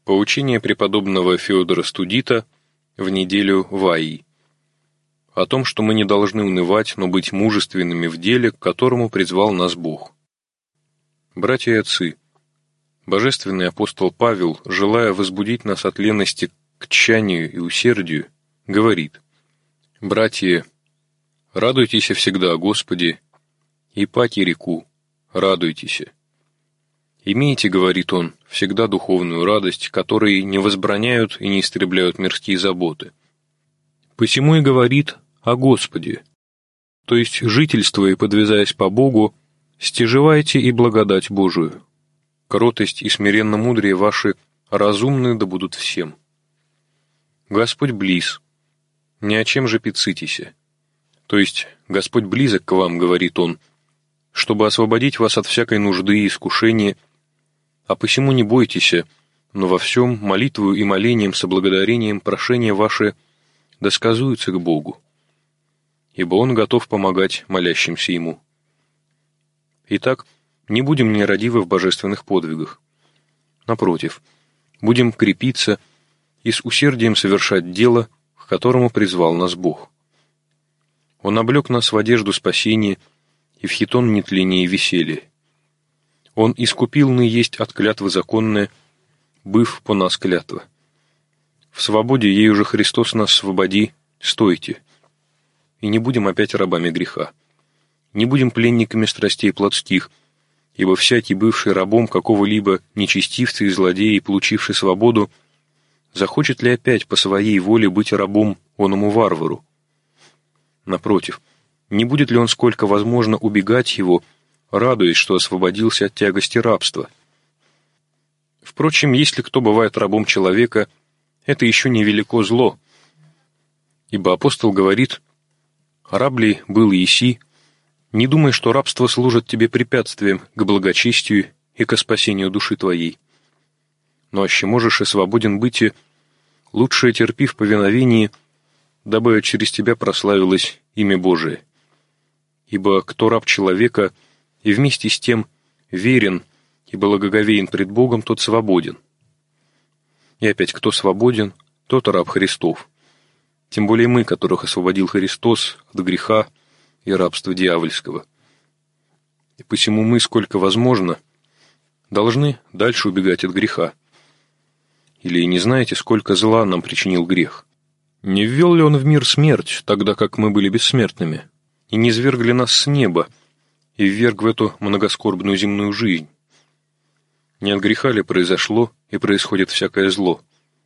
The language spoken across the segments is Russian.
Поучение преподобного Феодора Студита в неделю Ваи. О том, что мы не должны унывать, но быть мужественными в деле, к которому призвал нас Бог. Братья и отцы, божественный апостол Павел, желая возбудить нас от лености к тщанию и усердию, говорит: «Братья, радуйтесь всегда о Господе, и паки реку, радуйтесь. Имейте, говорит он, всегда духовную радость, которой не возбраняют и не истребляют мирские заботы. Посему и говорит о Господе, то есть, жительствуя и подвязаясь по Богу, стяжевайте и благодать Божию. Кротость и смиренно мудрее ваши разумны да будут всем. Господь близ, ни о чем же пецитесь. То есть, Господь близок к вам, говорит он, чтобы освободить вас от всякой нужды и искушения, а посему не бойтесь, но во всем молитвою и молением со благодарением прошения ваши досказуются к Богу, ибо Он готов помогать молящимся Ему. Итак, не будем нерадивы в божественных подвигах. Напротив, будем крепиться и с усердием совершать дело, к которому призвал нас Бог. Он облек нас в одежду спасения и в хитон нетления и веселья. Он искупил есть от клятвы законная, быв по нас клятва. В свободе ею же Христос нас освободи, стойте. И не будем опять рабами греха. Не будем пленниками страстей плотских, ибо всякий, бывший рабом какого-либо нечестивца и злодея и получивший свободу, захочет ли опять по своей воле быть рабом оному варвару? Напротив, не будет ли он сколько возможно убегать его, радуясь, что освободился от тягости рабства? Впрочем, если кто бывает рабом человека, это еще не велико зло, ибо апостол говорит: «Раб ли был еси, не думай, что рабство служит тебе препятствием к благочестию и ко спасению души твоей. Но аще можешь и свободен быть, лучше терпи в повиновении, дабы через тебя прославилось имя Божие. Ибо кто раб человека и вместе с тем верен и благоговеен пред Богом, тот свободен. И опять, кто свободен, тот раб Христов. Тем более мы, которых освободил Христос от греха и рабства дьявольского. И посему мы, сколько возможно, должны дальше убегать от греха. Или не знаете, сколько зла нам причинил грех? Не ввел ли он в мир смерть, тогда как мы были бессмертными, и не низвергли ли нас с неба, и вверг в эту многоскорбную земную жизнь? Не от греха ли произошло и происходит всякое зло?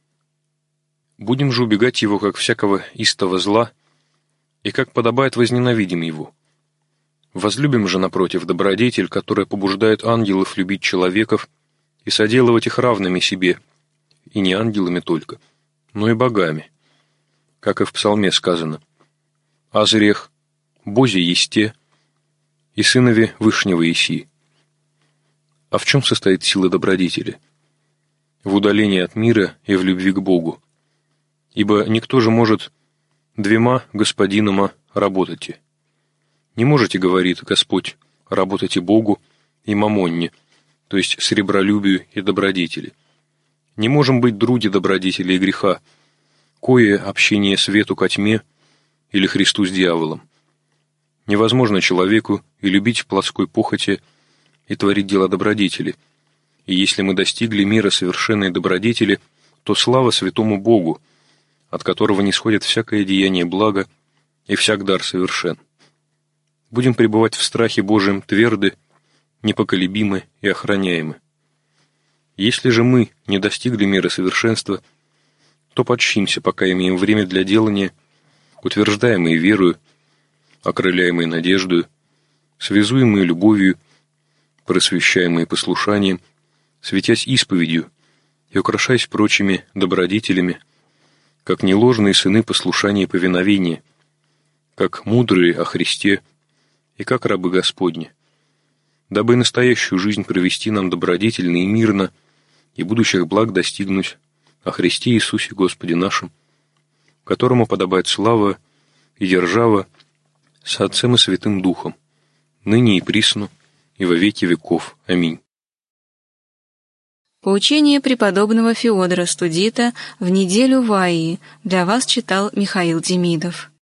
Будем же убегать его, как всякого истого зла, и как подобает возненавидим его. Возлюбим же, напротив, добродетель, которая побуждает ангелов любить человеков и соделывать их равными себе, и не ангелами только, но и богами, как и в псалме сказано: «Азрех, Бозе есте, и сынове Вышнего еси». А в чем состоит сила добродетели? В удалении от мира и в любви к Богу. Ибо никто же может двема господинама работать. Не можете, говорит Господь, работайте Богу и мамонне, то есть сребролюбию и добродетели. Не можем быть други добродетели и греха, кое общение свету ко тьме или Христу с дьяволом. Невозможно человеку и любить плотской похоти и творить дела добродетели. И если мы достигли мира совершенной добродетели, то слава святому Богу, от которого нисходит всякое деяние блага и всяк дар совершен. Будем пребывать в страхе Божьем тверды, непоколебимы и охраняемы. Если же мы не достигли мира совершенства, то подчимся, пока имеем время для делания, утверждаемые верою, окрыляемые надеждою, связуемые любовью, просвещаемые послушанием, светясь исповедью и украшаясь прочими добродетелями, как неложные сыны послушания и повиновения, как мудрые о Христе и как рабы Господни, дабы настоящую жизнь провести нам добродетельно и мирно, и будущих благ достигнуть о Христе Иисусе Господе нашим, которому подобает слава и держава с Отцем и Святым Духом, ныне и присно, и во веки веков. Аминь. Поучение преподобного Феодора Студита в неделю Ваи для вас читал Михаил Демидов.